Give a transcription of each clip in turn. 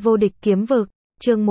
Vô địch kiếm vực, chương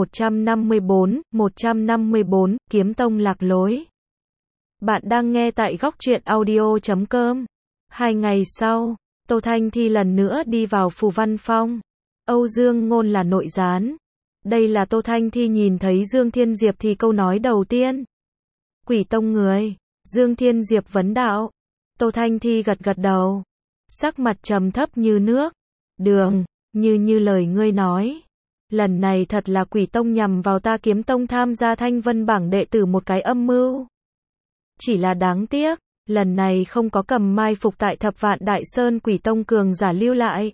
154, Kiếm Tông lạc lối. Bạn đang nghe tại góc truyện audio.com. 2 ngày sau, Tô Thanh Thi lần nữa đi vào Phù Văn Phong. Âu Dương Ngôn là nội gián. Đây là Tô Thanh Thi nhìn thấy Dương Thiên Diệp thì câu nói đầu tiên. Quỷ Tông người. Dương Thiên Diệp vấn đạo. Tô Thanh Thi gật gật đầu. Sắc mặt trầm thấp như nước. Đường, như lời ngươi nói. Lần này thật là Quỷ Tông nhằm vào ta Kiếm Tông tham gia Thanh Vân bảng đệ tử một cái âm mưu. Chỉ là đáng tiếc, lần này không có cầm mai phục tại Thập Vạn Đại Sơn Quỷ Tông cường giả lưu lại.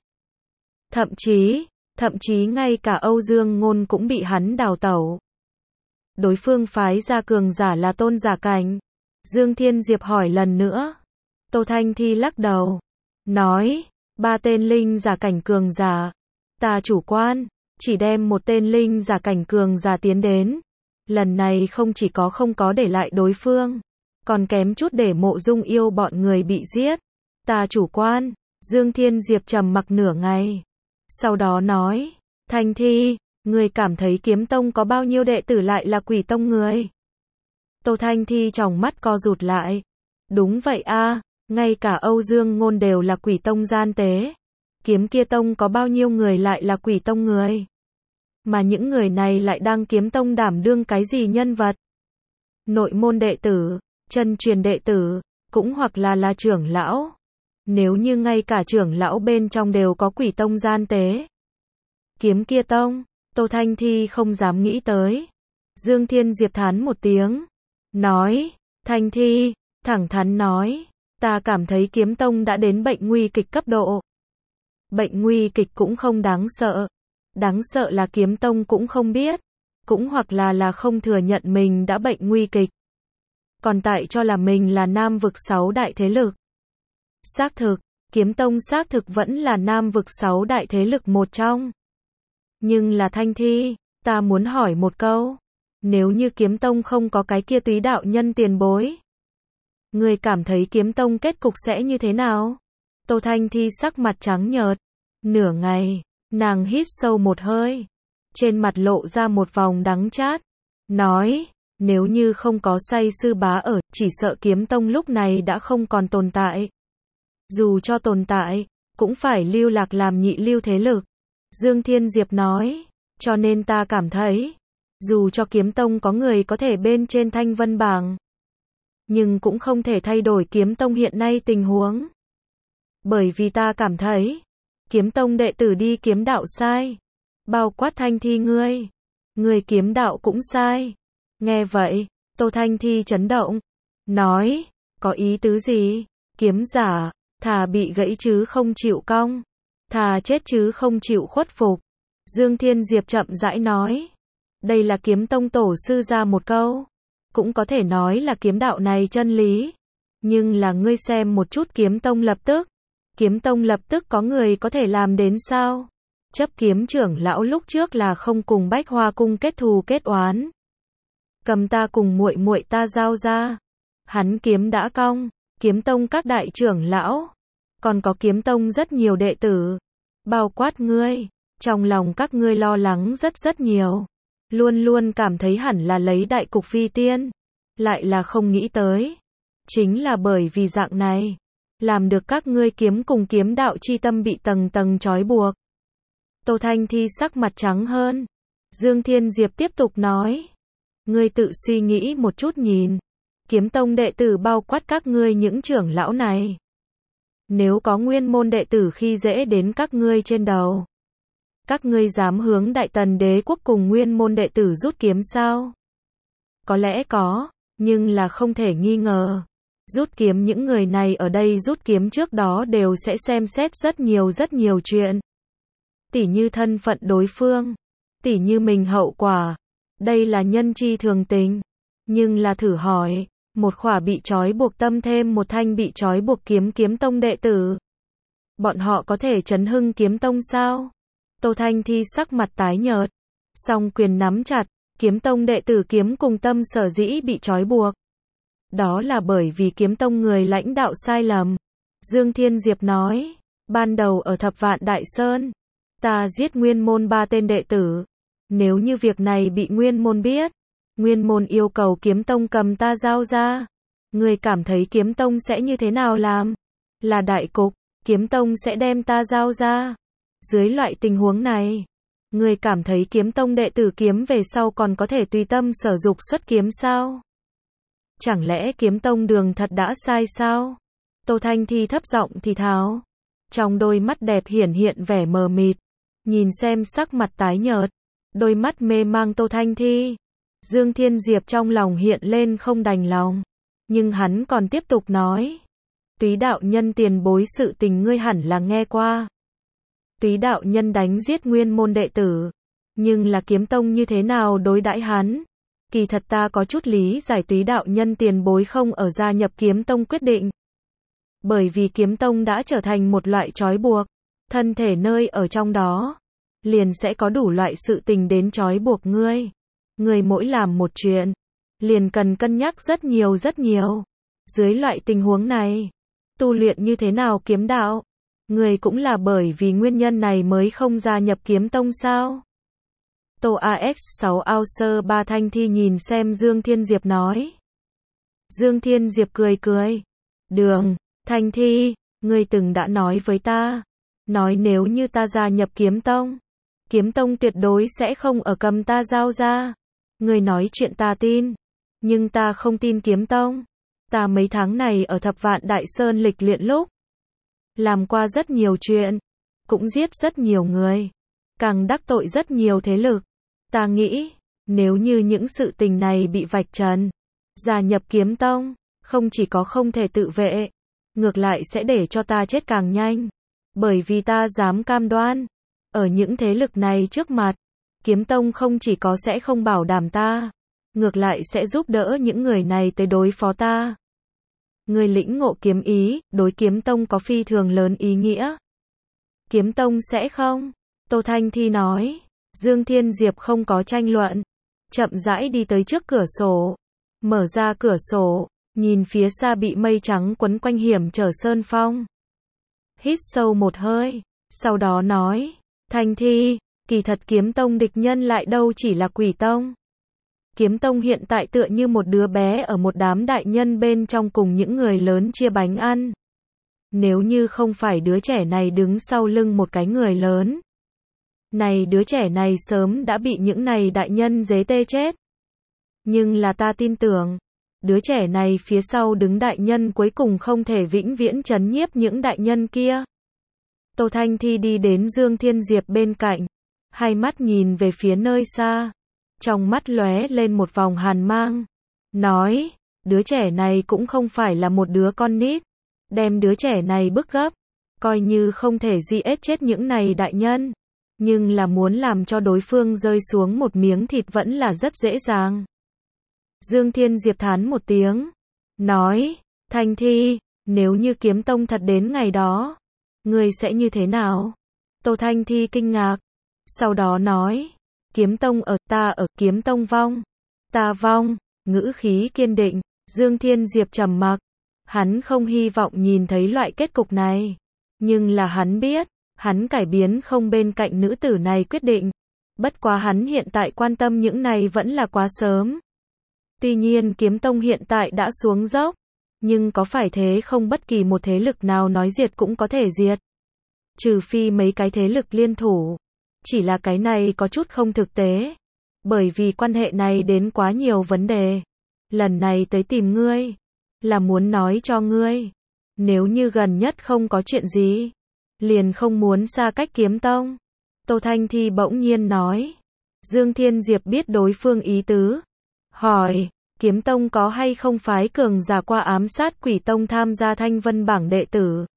Thậm chí ngay cả Âu Dương Ngôn cũng bị hắn đào tẩu. Đối phương phái ra cường giả là tôn giả cảnh. Dương Thiên Diệp hỏi lần nữa. Tô Thanh Thi lắc đầu. Nói, 3 tên linh giả cảnh cường giả. Ta chủ quan, chỉ đem một tên linh giả cảnh cường giả tiến đến. Lần này không chỉ không có để lại đối phương, còn kém chút để Mộ Dung Yêu bọn người bị giết. Ta chủ quan. Dương Thiên Diệp trầm mặc nửa ngày. Sau đó nói, Thanh Thi, người cảm thấy Kiếm Tông có bao nhiêu đệ tử lại là Quỷ Tông người? Tô Thanh Thi tròng mắt co rụt lại. Đúng vậy a, ngay cả Âu Dương Ngôn đều là Quỷ Tông gian tế. Kiếm Kia Tông có bao nhiêu người lại là Quỷ Tông người? Mà những người này lại đang Kiếm Tông đảm đương cái gì nhân vật? Nội môn đệ tử, chân truyền đệ tử, cũng hoặc là trưởng lão. Nếu như ngay cả trưởng lão bên trong đều có Quỷ Tông gian tế. Kiếm Kia Tông, Tô Thanh Thi không dám nghĩ tới. Dương Thiên Diệp thán một tiếng. Nói, Thanh Thi, thẳng thắn nói, ta cảm thấy Kiếm Tông đã đến bệnh nguy kịch cấp độ. Bệnh nguy kịch cũng không đáng sợ. Đáng sợ là Kiếm Tông cũng không biết. Cũng hoặc là không thừa nhận mình đã bệnh nguy kịch. Còn tại cho là mình là Nam vực 6 đại thế lực. Xác thực, Kiếm Tông xác thực vẫn là Nam vực 6 đại thế lực một trong. Nhưng là Thanh Thi, ta muốn hỏi một câu. Nếu như Kiếm Tông không có cái kia Túy đạo nhân tiền bối, người cảm thấy Kiếm Tông kết cục sẽ như thế nào? Tô Thanh Thi sắc mặt trắng nhợt. Nửa ngày, nàng hít sâu một hơi. Trên mặt lộ ra một vòng đắng chát. Nói, nếu như không có Say Sư Bá ở, chỉ sợ Kiếm Tông lúc này đã không còn tồn tại. Dù cho tồn tại, cũng phải lưu lạc làm nhị lưu thế lực. Dương Thiên Diệp nói, cho nên ta cảm thấy, dù cho Kiếm Tông có người có thể bên trên Thanh Vân bảng, nhưng cũng không thể thay đổi Kiếm Tông hiện nay tình huống. Bởi vì ta cảm thấy, Kiếm Tông đệ tử đi kiếm đạo sai. Bao quát Thanh Thi ngươi kiếm đạo cũng sai. Nghe vậy, Tô Thanh Thi chấn động. Nói, có ý tứ gì? Kiếm giả, thà bị gãy chứ không chịu cong. Thà chết chứ không chịu khuất phục. Dương Thiên Diệp chậm rãi nói. Đây là Kiếm Tông tổ sư ra một câu. Cũng có thể nói là kiếm đạo này chân lý. Nhưng là ngươi xem một chút Kiếm Tông lập tức. Kiếm Tông lập tức có người có thể làm đến sao? Chấp kiếm trưởng lão lúc trước là không cùng Bách Hoa Cung kết thù kết oán. Cầm ta cùng muội muội ta giao ra. Hắn kiếm đã cong. Kiếm Tông các đại trưởng lão. Còn có Kiếm Tông rất nhiều đệ tử. Bao quát ngươi. Trong lòng các ngươi lo lắng rất nhiều. Luôn luôn cảm thấy hẳn là lấy đại cục phi tiên. Lại là không nghĩ tới. Chính là bởi vì dạng này. Làm được các ngươi kiếm cùng kiếm đạo chi tâm bị tầng trói buộc. Tô Thanh Thi sắc mặt trắng hơn. Dương Thiên Diệp tiếp tục nói. Ngươi tự suy nghĩ một chút nhìn. Kiếm Tông đệ tử bao quát các ngươi những trưởng lão này. Nếu có nguyên môn đệ tử khi dễ đến các ngươi trên đầu. Các ngươi dám hướng Đại Tần Đế quốc cùng nguyên môn đệ tử rút kiếm sao? Có lẽ có, nhưng là không thể nghi ngờ. Rút kiếm những người này ở đây rút kiếm trước đó đều sẽ xem xét rất nhiều chuyện. Tỉ như thân phận đối phương. Tỉ như mình hậu quả. Đây là nhân chi thường tình. Nhưng là thử hỏi, một khỏa bị trói buộc tâm thêm một thanh bị trói buộc Kiếm Tông đệ tử. Bọn họ có thể chấn hưng Kiếm Tông sao? Tô Thanh Thi sắc mặt tái nhợt. Song quyền nắm chặt, Kiếm Tông đệ tử kiếm cùng tâm sở dĩ bị trói buộc. Đó là bởi vì Kiếm Tông người lãnh đạo sai lầm. Dương Thiên Diệp nói, ban đầu ở Thập Vạn Đại Sơn, Ta giết nguyên môn 3 tên đệ tử. Nếu như việc này bị nguyên môn biết, nguyên môn yêu cầu kiếm tông cầm ta giao ra. Ngươi cảm thấy kiếm tông sẽ như thế nào làm? Là đại cục, kiếm tông sẽ đem ta giao ra. Dưới loại tình huống này, ngươi cảm thấy kiếm tông đệ tử kiếm về sau còn có thể tùy tâm sở dục xuất kiếm sao? Chẳng lẽ kiếm tông đường thật đã sai sao? Tô Thanh Thi thấp giọng thì thào. Trong đôi mắt đẹp hiển hiện vẻ mờ mịt. Nhìn xem sắc mặt tái nhợt, đôi mắt mê mang Tô Thanh Thi. Dương Thiên Diệp trong lòng hiện lên không đành lòng. Nhưng hắn còn tiếp tục nói. Túy đạo nhân tiền bối sự tình ngươi hẳn là nghe qua. Túy đạo nhân đánh giết nguyên môn đệ tử. Nhưng là kiếm tông như thế nào đối đãi hắn? Kỳ thật ta có chút lý giải túy đạo nhân tiền bối không ở gia nhập kiếm tông quyết định. Bởi vì kiếm tông đã trở thành một loại trói buộc. Thân thể nơi ở trong đó, liền sẽ có đủ loại sự tình đến trói buộc ngươi. Ngươi mỗi làm một chuyện, liền cần cân nhắc rất nhiều rất nhiều. Dưới loại tình huống này, tu luyện như thế nào kiếm đạo? Ngươi cũng là bởi vì nguyên nhân này mới không gia nhập kiếm tông sao? Tô AX6 ao sơ 3 Thanh Thi nhìn xem Dương Thiên Diệp nói. Dương Thiên Diệp cười cười. Đường, Thanh Thi, ngươi từng đã nói với ta. Nói nếu như ta gia nhập kiếm tông tuyệt đối sẽ không ở cầm ta giao ra. Ngươi nói chuyện ta tin. Nhưng ta không tin kiếm tông. Ta mấy tháng này ở Thập Vạn Đại Sơn lịch luyện lúc. Làm qua rất nhiều chuyện. Cũng giết rất nhiều người. Càng đắc tội rất nhiều thế lực. Ta nghĩ, nếu như những sự tình này bị vạch trần, gia nhập kiếm tông, không chỉ có không thể tự vệ, ngược lại sẽ để cho ta chết càng nhanh. Bởi vì ta dám cam đoan, ở những thế lực này trước mặt, kiếm tông không chỉ có sẽ không bảo đảm ta, ngược lại sẽ giúp đỡ những người này tới đối phó ta. Người lĩnh ngộ kiếm ý, đối kiếm tông có phi thường lớn ý nghĩa. Kiếm tông sẽ không? Tô Thanh Thi nói. Dương Thiên Diệp không có tranh luận, chậm rãi đi tới trước cửa sổ, mở ra cửa sổ, nhìn phía xa bị mây trắng quấn quanh hiểm trở sơn phong. Hít sâu một hơi, sau đó nói, Thanh Thi, kỳ thật kiếm tông địch nhân lại đâu chỉ là quỷ tông. Kiếm tông hiện tại tựa như một đứa bé ở một đám đại nhân bên trong cùng những người lớn chia bánh ăn. Nếu như không phải đứa trẻ này đứng sau lưng một cái người lớn, này đứa trẻ này sớm đã bị những này đại nhân dế tê chết. Nhưng là ta tin tưởng, đứa trẻ này phía sau đứng đại nhân cuối cùng không thể vĩnh viễn trấn nhiếp những đại nhân kia. Tô Thanh Thi đi đến Dương Thiên Diệp bên cạnh, hai mắt nhìn về phía nơi xa, trong mắt lóe lên một vòng hàn mang, nói, đứa trẻ này cũng không phải là một đứa con nít, đem đứa trẻ này bức gấp, coi như không thể giết chết những này đại nhân. Nhưng là muốn làm cho đối phương rơi xuống một miếng thịt vẫn là rất dễ dàng. Dương Thiên Diệp thán một tiếng, nói, Thanh Thi, nếu như kiếm tông thật đến ngày đó, ngươi sẽ như thế nào? Tô Thanh Thi kinh ngạc, sau đó nói, kiếm tông ở, ta ở, kiếm tông vong, ta vong, ngữ khí kiên định. Dương Thiên Diệp trầm mặc, hắn không hy vọng nhìn thấy loại kết cục này, nhưng là hắn biết, hắn cải biến không bên cạnh nữ tử này quyết định. Bất quá hắn hiện tại quan tâm những này vẫn là quá sớm. Tuy nhiên kiếm tông hiện tại đã xuống dốc, nhưng có phải thế không, bất kỳ một thế lực nào nói diệt cũng có thể diệt. Trừ phi mấy cái thế lực liên thủ. Chỉ là cái này có chút không thực tế. Bởi vì quan hệ này đến quá nhiều vấn đề. Lần này tới tìm ngươi, là muốn nói cho ngươi, nếu như gần nhất không có chuyện gì, liền không muốn xa cách kiếm tông. Tô Thanh Thi bỗng nhiên nói. Dương Thiên Diệp biết đối phương ý tứ. Hỏi, kiếm tông có hay không phái cường giả qua ám sát quỷ tông tham gia thanh vân bảng đệ tử?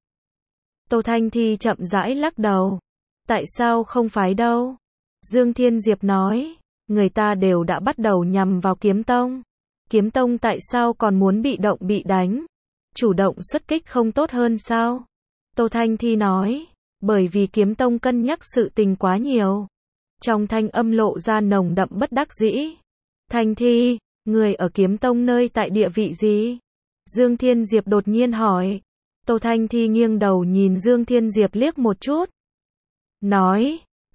Tô Thanh Thi chậm rãi lắc đầu. Tại sao không phái đâu? Dương Thiên Diệp nói, người ta đều đã bắt đầu nhằm vào kiếm tông. Kiếm tông tại sao còn muốn bị động bị đánh? Chủ động xuất kích không tốt hơn sao? Tô Thanh Thi nói, bởi vì kiếm tông cân nhắc sự tình quá nhiều. Trong thanh âm lộ ra nồng đậm bất đắc dĩ. Thanh Thi, người ở kiếm tông nơi tại địa vị gì? Dương Thiên Diệp đột nhiên hỏi. Tô Thanh Thi nghiêng đầu nhìn Dương Thiên Diệp liếc một chút. Nói,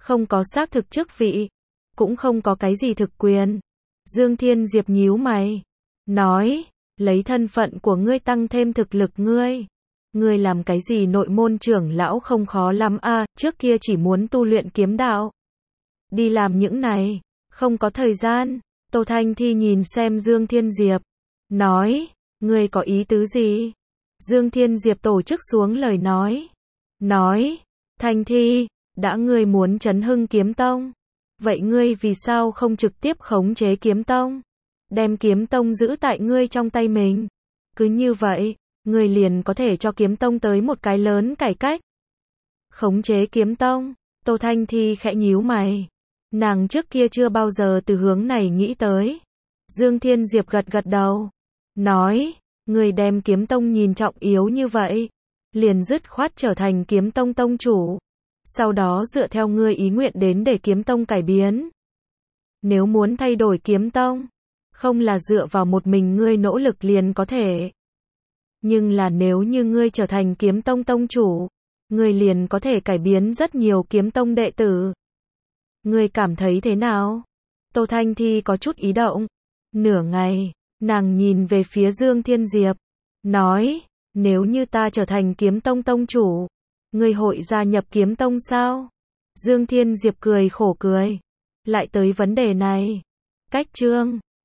không có xác thực chức vị, cũng không có cái gì thực quyền. Dương Thiên Diệp nhíu mày, nói, lấy thân phận của ngươi tăng thêm thực lực ngươi. Ngươi làm cái gì nội môn trưởng lão không khó lắm à, trước kia chỉ muốn tu luyện kiếm đạo. Đi làm những này, không có thời gian. Tô Thanh Thi nhìn xem Dương Thiên Diệp, nói, ngươi có ý tứ gì? Dương Thiên Diệp tổ chức xuống lời nói, Thanh Thi, đã ngươi muốn chấn hưng kiếm tông, vậy ngươi vì sao không trực tiếp khống chế kiếm tông? Đem kiếm tông giữ tại ngươi trong tay mình. Cứ như vậy, ngươi liền có thể cho kiếm tông tới một cái lớn cải cách. Khống chế kiếm tông, Tô Thanh Thi khẽ nhíu mày. Nàng trước kia chưa bao giờ từ hướng này nghĩ tới. Dương Thiên Diệp gật gật đầu, nói, ngươi đem kiếm tông nhìn trọng yếu như vậy, liền dứt khoát trở thành kiếm tông tông chủ. Sau đó dựa theo ngươi ý nguyện đến để kiếm tông cải biến. Nếu muốn thay đổi kiếm tông, không là dựa vào một mình ngươi nỗ lực liền có thể. Nhưng là nếu như ngươi trở thành kiếm tông tông chủ, ngươi liền có thể cải biến rất nhiều kiếm tông đệ tử. Ngươi cảm thấy thế nào? Tô Thanh Thi có chút ý động. Nửa ngày, nàng nhìn về phía Dương Thiên Diệp, nói, nếu như ta trở thành kiếm tông tông chủ, ngươi hội gia nhập kiếm tông sao? Dương Thiên Diệp cười khổ cười. Lại tới vấn đề này. Cách chương